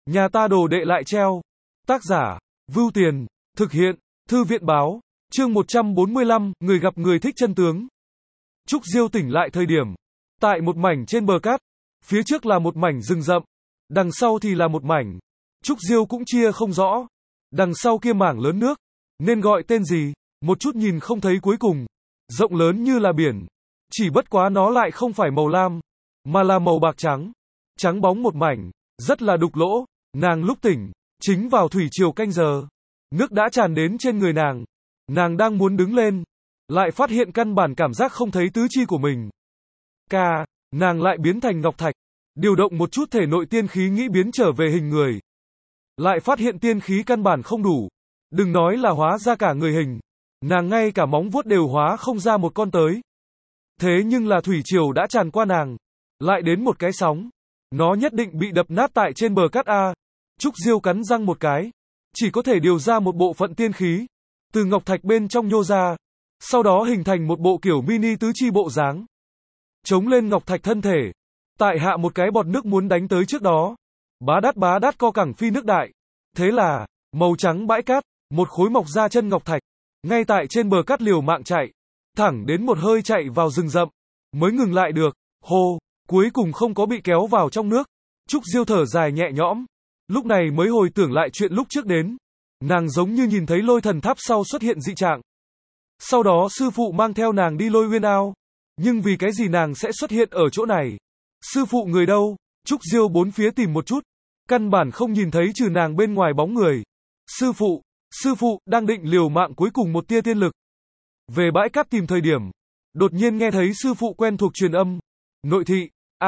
Nhà ta đồ đệ lại treo. Tác giả, Vưu Tiền, thực hiện, Thư viện báo, chương 145, người gặp người thích chân tướng. Trúc Diêu tỉnh lại thời điểm, tại một mảnh trên bờ cát, phía trước là một mảnh rừng rậm, đằng sau thì là một mảnh. Trúc Diêu cũng chia không rõ, đằng sau kia mảng lớn nước, nên gọi tên gì, một chút nhìn không thấy cuối cùng, rộng lớn như là biển, chỉ bất quá nó lại không phải màu lam, mà là màu bạc trắng, trắng bóng một mảnh, rất là đục lỗ. Nàng lúc tỉnh, chính vào thủy triều canh giờ, nước đã tràn đến trên người nàng, nàng đang muốn đứng lên, lại phát hiện căn bản cảm giác không thấy tứ chi của mình. Nàng lại biến thành ngọc thạch, điều động một chút thể nội tiên khí nghĩ biến trở về hình người. Lại phát hiện tiên khí căn bản không đủ, đừng nói là hóa ra cả người hình, nàng ngay cả móng vuốt đều hóa không ra một con tới. Thế nhưng là thủy triều đã tràn qua nàng, lại đến một cái sóng, nó nhất định bị đập nát tại trên bờ cát a. Trúc Diêu cắn răng một cái, chỉ có thể điều ra một bộ phận tiên khí, từ ngọc thạch bên trong nhô ra, sau đó hình thành một bộ kiểu mini tứ chi bộ dáng. Chống lên ngọc thạch thân thể, tại hạ một cái bọt nước muốn đánh tới trước đó. Bá đát co cẳng phi nước đại. Thế là, màu trắng bãi cát, một khối mọc ra chân ngọc thạch, ngay tại trên bờ cát liều mạng chạy, thẳng đến một hơi chạy vào rừng rậm, mới ngừng lại được. Hô, cuối cùng không có bị kéo vào trong nước. Trúc Diêu thở dài nhẹ nhõm, lúc này mới hồi tưởng lại chuyện lúc trước đến. Nàng giống như nhìn thấy lôi thần tháp sau xuất hiện dị trạng. Sau đó sư phụ mang theo nàng đi Lôi Uyên Ao. Nhưng vì cái gì nàng sẽ xuất hiện ở chỗ này? Sư phụ người đâu? Trúc Diêu bốn phía tìm một chút, căn bản không nhìn thấy trừ nàng bên ngoài bóng người. Sư phụ, đang định liều mạng cuối cùng một tia tiên lực. Về bãi cát tìm thời điểm, đột nhiên nghe thấy sư phụ quen thuộc truyền âm. Nội thị,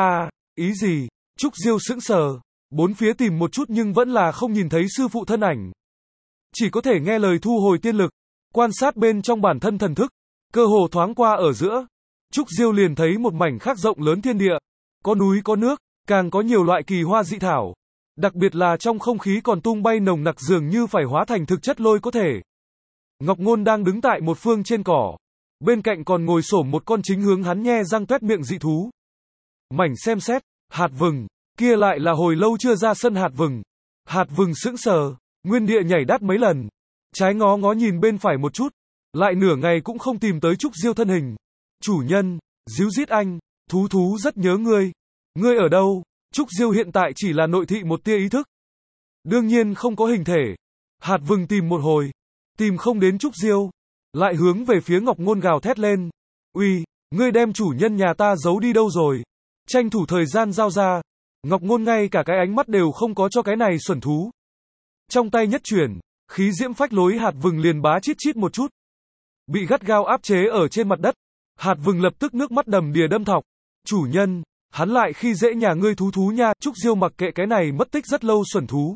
ý gì? Trúc Diêu sững sờ, bốn phía tìm một chút nhưng vẫn là không nhìn thấy sư phụ thân ảnh. Chỉ có thể nghe lời thu hồi tiên lực, quan sát bên trong bản thân thần thức, cơ hồ thoáng qua ở giữa. Trúc Diêu liền thấy một mảnh khác rộng lớn thiên địa, có núi có nước, càng có nhiều loại kỳ hoa dị thảo. Đặc biệt là trong không khí còn tung bay nồng nặc dường như phải hóa thành thực chất lôi có thể. Ngọc Ngôn đang đứng tại một phương trên cỏ, bên cạnh còn ngồi xổm một con chính hướng hắn nhe răng toét miệng dị thú. Mảnh xem xét, hạt vừng, kia lại là hồi lâu chưa ra sân hạt vừng. Hạt vừng sững sờ, nguyên địa nhảy đát mấy lần, trái ngó ngó nhìn bên phải một chút, lại nửa ngày cũng không tìm tới Trúc Diêu thân hình. Chủ nhân, díu dít anh, thú rất nhớ ngươi. Ngươi ở đâu? Trúc Diêu hiện tại chỉ là nội thị một tia ý thức, đương nhiên không có hình thể. Hạt vừng tìm một hồi, tìm không đến Trúc Diêu, lại hướng về phía Ngọc Ngôn gào thét lên. Uy, ngươi đem chủ nhân nhà ta giấu đi đâu rồi? Tranh thủ thời gian giao ra. Ngọc Ngôn ngay cả cái ánh mắt đều không có cho cái này xuẩn thú. Trong tay nhất chuyển, khí diễm phách lối hạt vừng liền bá chít chít một chút, bị gắt gao áp chế ở trên mặt đất. Hạt vừng lập tức nước mắt đầm đìa đâm thọc. Chủ nhân, hắn lại khi dễ nhà ngươi thú nha. Trúc Diêu mặc kệ cái này mất tích rất lâu xuẩn thú.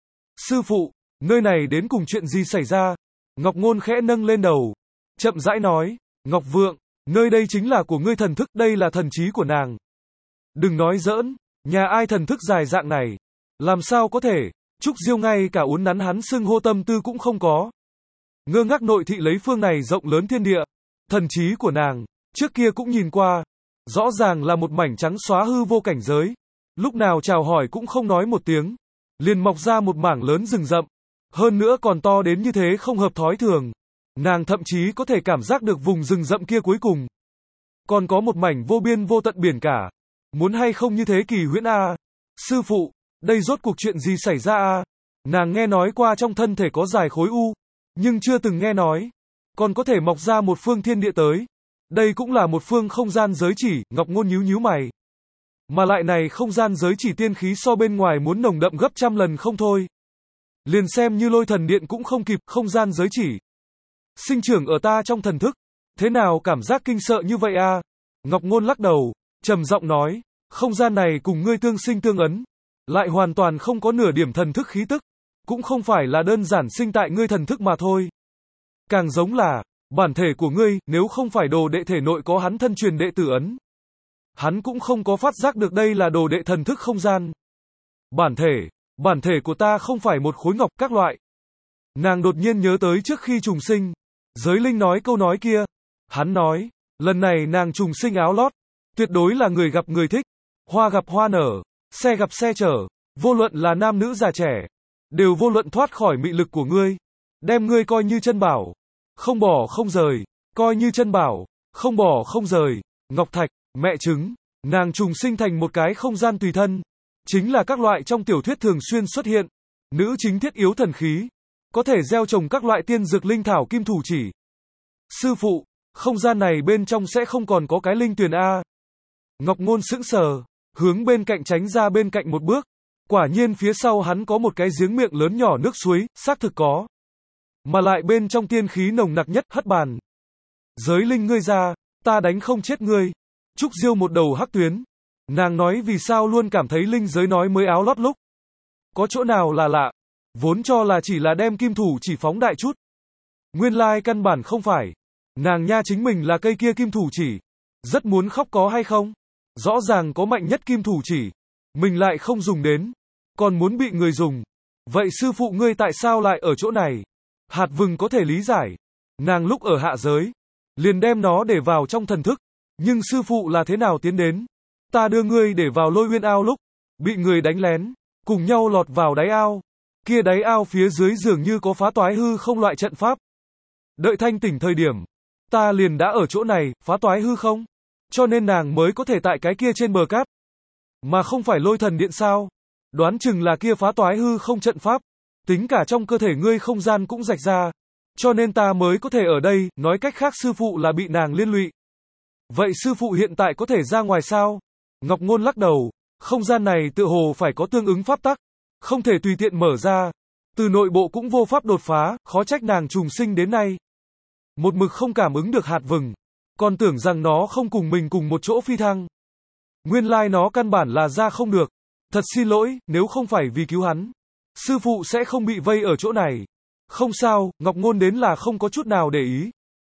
Sư phụ, nơi này đến cùng chuyện gì xảy ra? Ngọc Ngôn khẽ nâng lên đầu, chậm rãi nói, Ngọc Vượng, nơi đây chính là của ngươi thần thức, đây là thần trí của nàng. Đừng nói giỡn, nhà ai thần thức dài dạng này? Làm sao có thể? Trúc Diêu ngay cả uốn nắn hắn xưng hô tâm tư cũng không có. Ngơ ngác nội thị lấy phương này rộng lớn thiên địa. Thần trí của nàng, trước kia cũng nhìn qua, rõ ràng là một mảnh trắng xóa hư vô cảnh giới. Lúc nào chào hỏi cũng không nói một tiếng, liền mọc ra một mảng lớn rừng rậm. Hơn nữa còn to đến như thế không hợp thói thường. Nàng thậm chí có thể cảm giác được vùng rừng rậm kia cuối cùng còn có một mảnh vô biên vô tận biển cả. Muốn hay không như thế kỳ huyễn a? Sư phụ, đây rốt cuộc chuyện gì xảy ra a? Nàng nghe nói qua trong thân thể có dài khối u, nhưng chưa từng nghe nói còn có thể mọc ra một phương thiên địa tới. Đây cũng là một phương không gian giới chỉ. Ngọc Ngôn nhíu mày. Mà lại này không gian giới chỉ tiên khí so bên ngoài muốn nồng đậm gấp trăm lần không thôi. Liền xem như Lôi Thần Điện cũng không kịp. Không gian giới chỉ sinh trưởng ở ta trong thần thức, thế nào cảm giác kinh sợ như vậy a? Ngọc Ngôn lắc đầu, trầm giọng nói, không gian này cùng ngươi tương sinh tương ấn, lại hoàn toàn không có nửa điểm thần thức khí tức, cũng không phải là đơn giản sinh tại ngươi thần thức mà thôi. Càng giống là bản thể của ngươi. Nếu không phải đồ đệ thể nội có hắn thân truyền đệ tử ấn, hắn cũng không có phát giác được đây là đồ đệ thần thức không gian. Bản thể của ta không phải một khối ngọc các loại. Nàng đột nhiên nhớ tới trước khi trùng sinh, Giới Linh nói câu nói kia. Hắn nói, lần này nàng trùng sinh áo lót, tuyệt đối là người gặp người thích, hoa gặp hoa nở, xe gặp xe chở. Vô luận là nam nữ già trẻ, đều vô luận thoát khỏi mị lực của ngươi, đem ngươi coi như chân bảo, không bỏ không rời, coi như chân bảo, không bỏ không rời, ngọc thạch, mẹ trứng, nàng trùng sinh thành một cái không gian tùy thân, chính là các loại trong tiểu thuyết thường xuyên xuất hiện, nữ chính thiết yếu thần khí, có thể gieo trồng các loại tiên dược linh thảo kim thủ chỉ. Sư phụ, không gian này bên trong sẽ không còn có cái linh tuyền a? Ngọc Ngôn sững sờ, hướng bên cạnh tránh ra bên cạnh một bước. Quả nhiên phía sau hắn có một cái giếng miệng lớn nhỏ nước suối, xác thực có. Mà lại bên trong tiên khí nồng nặc nhất, hất bàn. Giới linh ngươi ra, ta đánh không chết ngươi. Trúc Diêu một đầu hắc tuyến. Nàng nói vì sao luôn cảm thấy linh giới nói mới áo lót lúc. Có chỗ nào là lạ. Vốn cho là chỉ là đem kim thủ chỉ phóng đại chút. Nguyên lai căn bản không phải. Nàng nha chính mình là cây kia kim thủ chỉ. Rất muốn khóc có hay không? Rõ ràng có mạnh nhất kim thủ chỉ. Mình lại không dùng đến. Còn muốn bị người dùng. Vậy sư phụ ngươi tại sao lại ở chỗ này? Hạt Vừng có thể lý giải. Nàng lúc ở hạ giới. Liền đem nó để vào trong thần thức. Nhưng sư phụ là thế nào tiến đến? Ta đưa ngươi để vào Lôi Uyên ao lúc. Bị người đánh lén. Cùng nhau lọt vào đáy ao. Kia đáy ao phía dưới dường như có phá toái hư không loại trận pháp. Đợi thanh tỉnh thời điểm. Ta liền đã ở chỗ này, phá toái hư không? Cho nên nàng mới có thể tại cái kia trên bờ cát. Mà không phải Lôi Thần Điện sao? Đoán chừng là kia phá toái hư không trận pháp. Tính cả trong cơ thể ngươi không gian cũng rạch ra. Cho nên ta mới có thể ở đây, nói cách khác sư phụ là bị nàng liên lụy. Vậy sư phụ hiện tại có thể ra ngoài sao? Ngọc Ngôn lắc đầu, không gian này tựa hồ phải có tương ứng pháp tắc. Không thể tùy tiện mở ra. Từ nội bộ cũng vô pháp đột phá, khó trách nàng trùng sinh đến nay. Một mực không cảm ứng được Hạt Vừng. Còn tưởng rằng nó không cùng mình cùng một chỗ phi thăng. Nguyên lai nó căn bản là ra không được. Thật xin lỗi, nếu không phải vì cứu hắn. Sư phụ sẽ không bị vây ở chỗ này. Không sao, Ngọc Ngôn đến là không có chút nào để ý.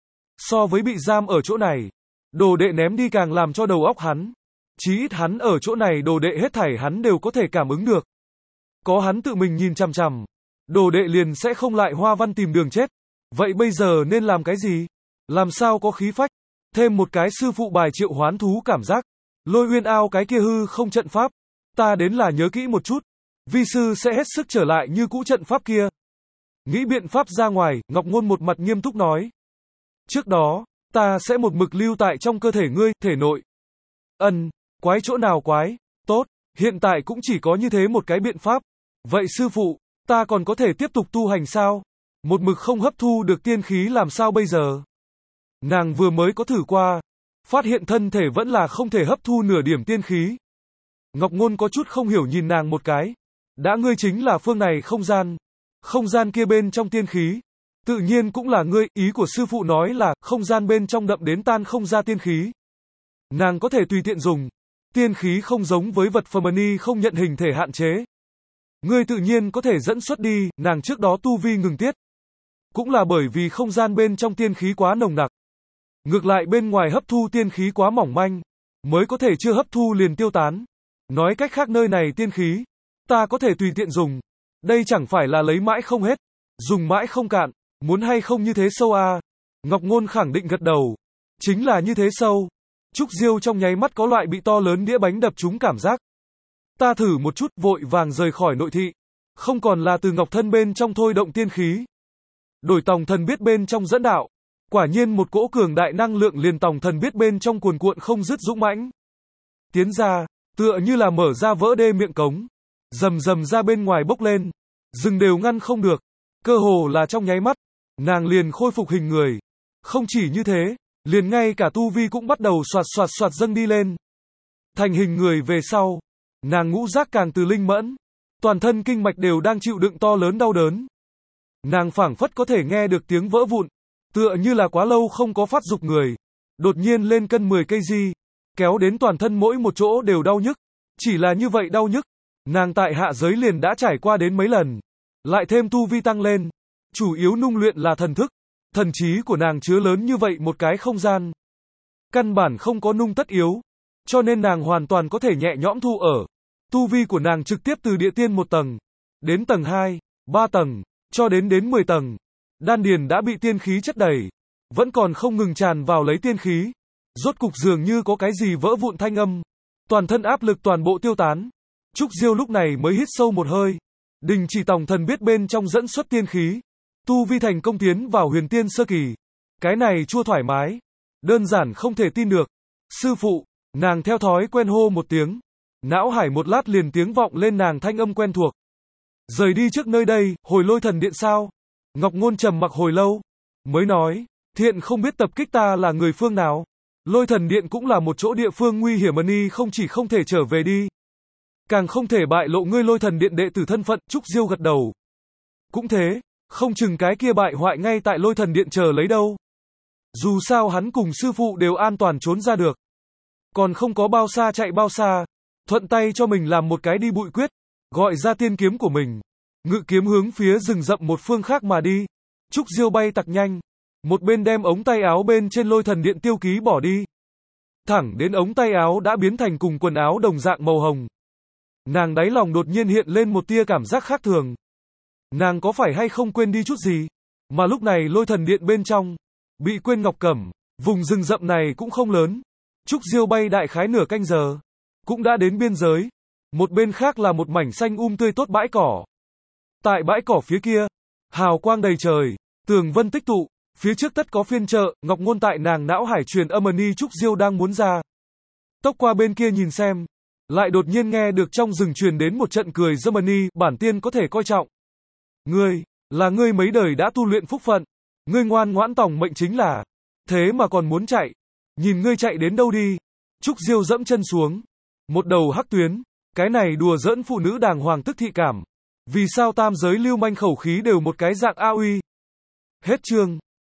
So với bị giam ở chỗ này, đồ đệ ném đi càng làm cho đầu óc hắn. Chí ít hắn ở chỗ này đồ đệ hết thảy hắn đều có thể cảm ứng được. Có hắn tự mình nhìn chằm chằm, đồ đệ liền sẽ không lại hoa văn tìm đường chết. Vậy bây giờ nên làm cái gì? Làm sao có khí phách? Thêm một cái sư phụ bài triệu hoán thú cảm giác. Lôi Uyên ao cái kia hư không trận pháp. Ta đến là nhớ kỹ một chút. Vi sư sẽ hết sức trở lại như cũ trận pháp kia. Nghĩ biện pháp ra ngoài, Ngọc Ngôn một mặt nghiêm túc nói. Trước đó, ta sẽ một mực lưu tại trong cơ thể ngươi, thể nội. Quái chỗ nào quái? Tốt, hiện tại cũng chỉ có như thế một cái biện pháp. Vậy sư phụ, ta còn có thể tiếp tục tu hành sao? Một mực không hấp thu được tiên khí làm sao bây giờ? Nàng vừa mới có thử qua, phát hiện thân thể vẫn là không thể hấp thu nửa điểm tiên khí. Ngọc Ngôn có chút không hiểu nhìn nàng một cái. Đã ngươi chính là phương này không gian kia bên trong tiên khí. Tự nhiên cũng là ngươi, ý của sư phụ nói là, không gian bên trong đậm đến tan không ra tiên khí. Nàng có thể tùy tiện dùng. Tiên khí không giống với vật phẩm không nhận hình thể hạn chế. Ngươi tự nhiên có thể dẫn xuất đi, nàng trước đó tu vi ngừng tiết. Cũng là bởi vì không gian bên trong tiên khí quá nồng nặc. Ngược lại bên ngoài hấp thu tiên khí quá mỏng manh, mới có thể chưa hấp thu liền tiêu tán. Nói cách khác nơi này tiên khí, ta có thể tùy tiện dùng. Đây chẳng phải là lấy mãi không hết, dùng mãi không cạn, muốn hay không như thế sâu à? Ngọc Ngôn khẳng định gật đầu. Chính là như thế sâu. Trúc Diêu trong nháy mắt có loại bị to lớn đĩa bánh đập trúng cảm giác. Ta thử một chút, vội vàng rời khỏi nội thị. Không còn là từ ngọc thân bên trong thôi động tiên khí. Đổi tòng thần biết bên trong dẫn đạo. Quả nhiên một cỗ cường đại năng lượng liền tòng thần biết bên trong cuồn cuộn không dứt dũng mãnh. Tiến ra, tựa như là mở ra vỡ đê miệng cống. Rầm rầm ra bên ngoài bốc lên. Dừng đều ngăn không được. Cơ hồ là trong nháy mắt. Nàng liền khôi phục hình người. Không chỉ như thế, liền ngay cả tu vi cũng bắt đầu xoạt dâng đi lên. Thành hình người về sau. Nàng ngũ giác càng từ linh mẫn. Toàn thân kinh mạch đều đang chịu đựng to lớn đau đớn. Nàng phảng phất có thể nghe được tiếng vỡ vụn. Tựa như là quá lâu không có phát dục người. Đột nhiên lên cân 10 cây di. Kéo đến toàn thân mỗi một chỗ đều đau nhức. Chỉ là như vậy đau nhức. Nàng tại hạ giới liền đã trải qua đến mấy lần. Lại thêm tu vi tăng lên. Chủ yếu nung luyện là thần thức. Thần trí của nàng chứa lớn như vậy một cái không gian. Căn bản không có nung tất yếu. Cho nên nàng hoàn toàn có thể nhẹ nhõm thu ở. Tu vi của nàng trực tiếp từ địa tiên 1 tầng. Đến tầng 2, 3 tầng. Cho đến 10 tầng. Đan điền đã bị tiên khí chất đầy. Vẫn còn không ngừng tràn vào lấy tiên khí. Rốt cục dường như có cái gì vỡ vụn thanh âm. Toàn thân áp lực toàn bộ tiêu tán. Trúc Diêu lúc này mới hít sâu một hơi. Đình Chỉ Tòng Thần biết bên trong dẫn xuất tiên khí, tu vi thành công tiến vào huyền tiên sơ kỳ. Cái này chua thoải mái, đơn giản không thể tin được. Sư phụ, nàng theo thói quen hô một tiếng. Não hải một lát liền tiếng vọng lên nàng thanh âm quen thuộc. Rời đi trước nơi đây, hồi Lôi Thần Điện sao? Ngọc Ngôn trầm mặc hồi lâu, mới nói, thiện không biết tập kích ta là người phương nào. Lôi Thần Điện cũng là một chỗ địa phương nguy hiểm, y không chỉ không thể trở về đi, càng không thể bại lộ ngươi Lôi Thần Điện đệ tử thân phận. Trúc Diêu gật đầu. Cũng thế, không chừng cái kia bại hoại ngay tại Lôi Thần Điện chờ lấy đâu. Dù sao hắn cùng sư phụ đều an toàn trốn ra được, còn không có bao xa chạy bao xa, thuận tay cho mình làm một cái đi bụi quyết, gọi ra tiên kiếm của mình, ngự kiếm hướng phía rừng rậm một phương khác mà đi. Trúc Diêu bay tặc nhanh, một bên đem ống tay áo bên trên Lôi Thần Điện tiêu ký bỏ đi, thẳng đến ống tay áo đã biến thành cùng quần áo đồng dạng màu hồng. Nàng đáy lòng đột nhiên hiện lên một tia cảm giác khác thường. Nàng có phải hay không quên đi chút gì? Mà lúc này Lôi Thần Điện bên trong, bị quên Ngọc Cẩm, vùng rừng rậm này cũng không lớn. Trúc Diêu bay đại khái nửa canh giờ, cũng đã đến biên giới. Một bên khác là một mảnh xanh tươi tốt bãi cỏ. Tại bãi cỏ phía kia, hào quang đầy trời, tường vân tích tụ, phía trước tất có phiên chợ. Ngọc Ngôn tại nàng não hải truyền âm ni Trúc Diêu đang muốn ra tốc qua bên kia nhìn xem, lại đột nhiên nghe được trong rừng truyền đến một trận cười Germany. Bản tiên có thể coi trọng ngươi, là ngươi mấy đời đã tu luyện phúc phận, ngươi ngoan ngoãn tòng mệnh chính là, thế mà còn muốn chạy, nhìn ngươi chạy đến đâu đi. Trúc Diêu dẫm chân xuống, một đầu hắc tuyến, cái này đùa giỡn phụ nữ đàng hoàng tức thị cảm. Vì sao tam giới lưu manh khẩu khí đều một cái dạng a uy. Hết chương.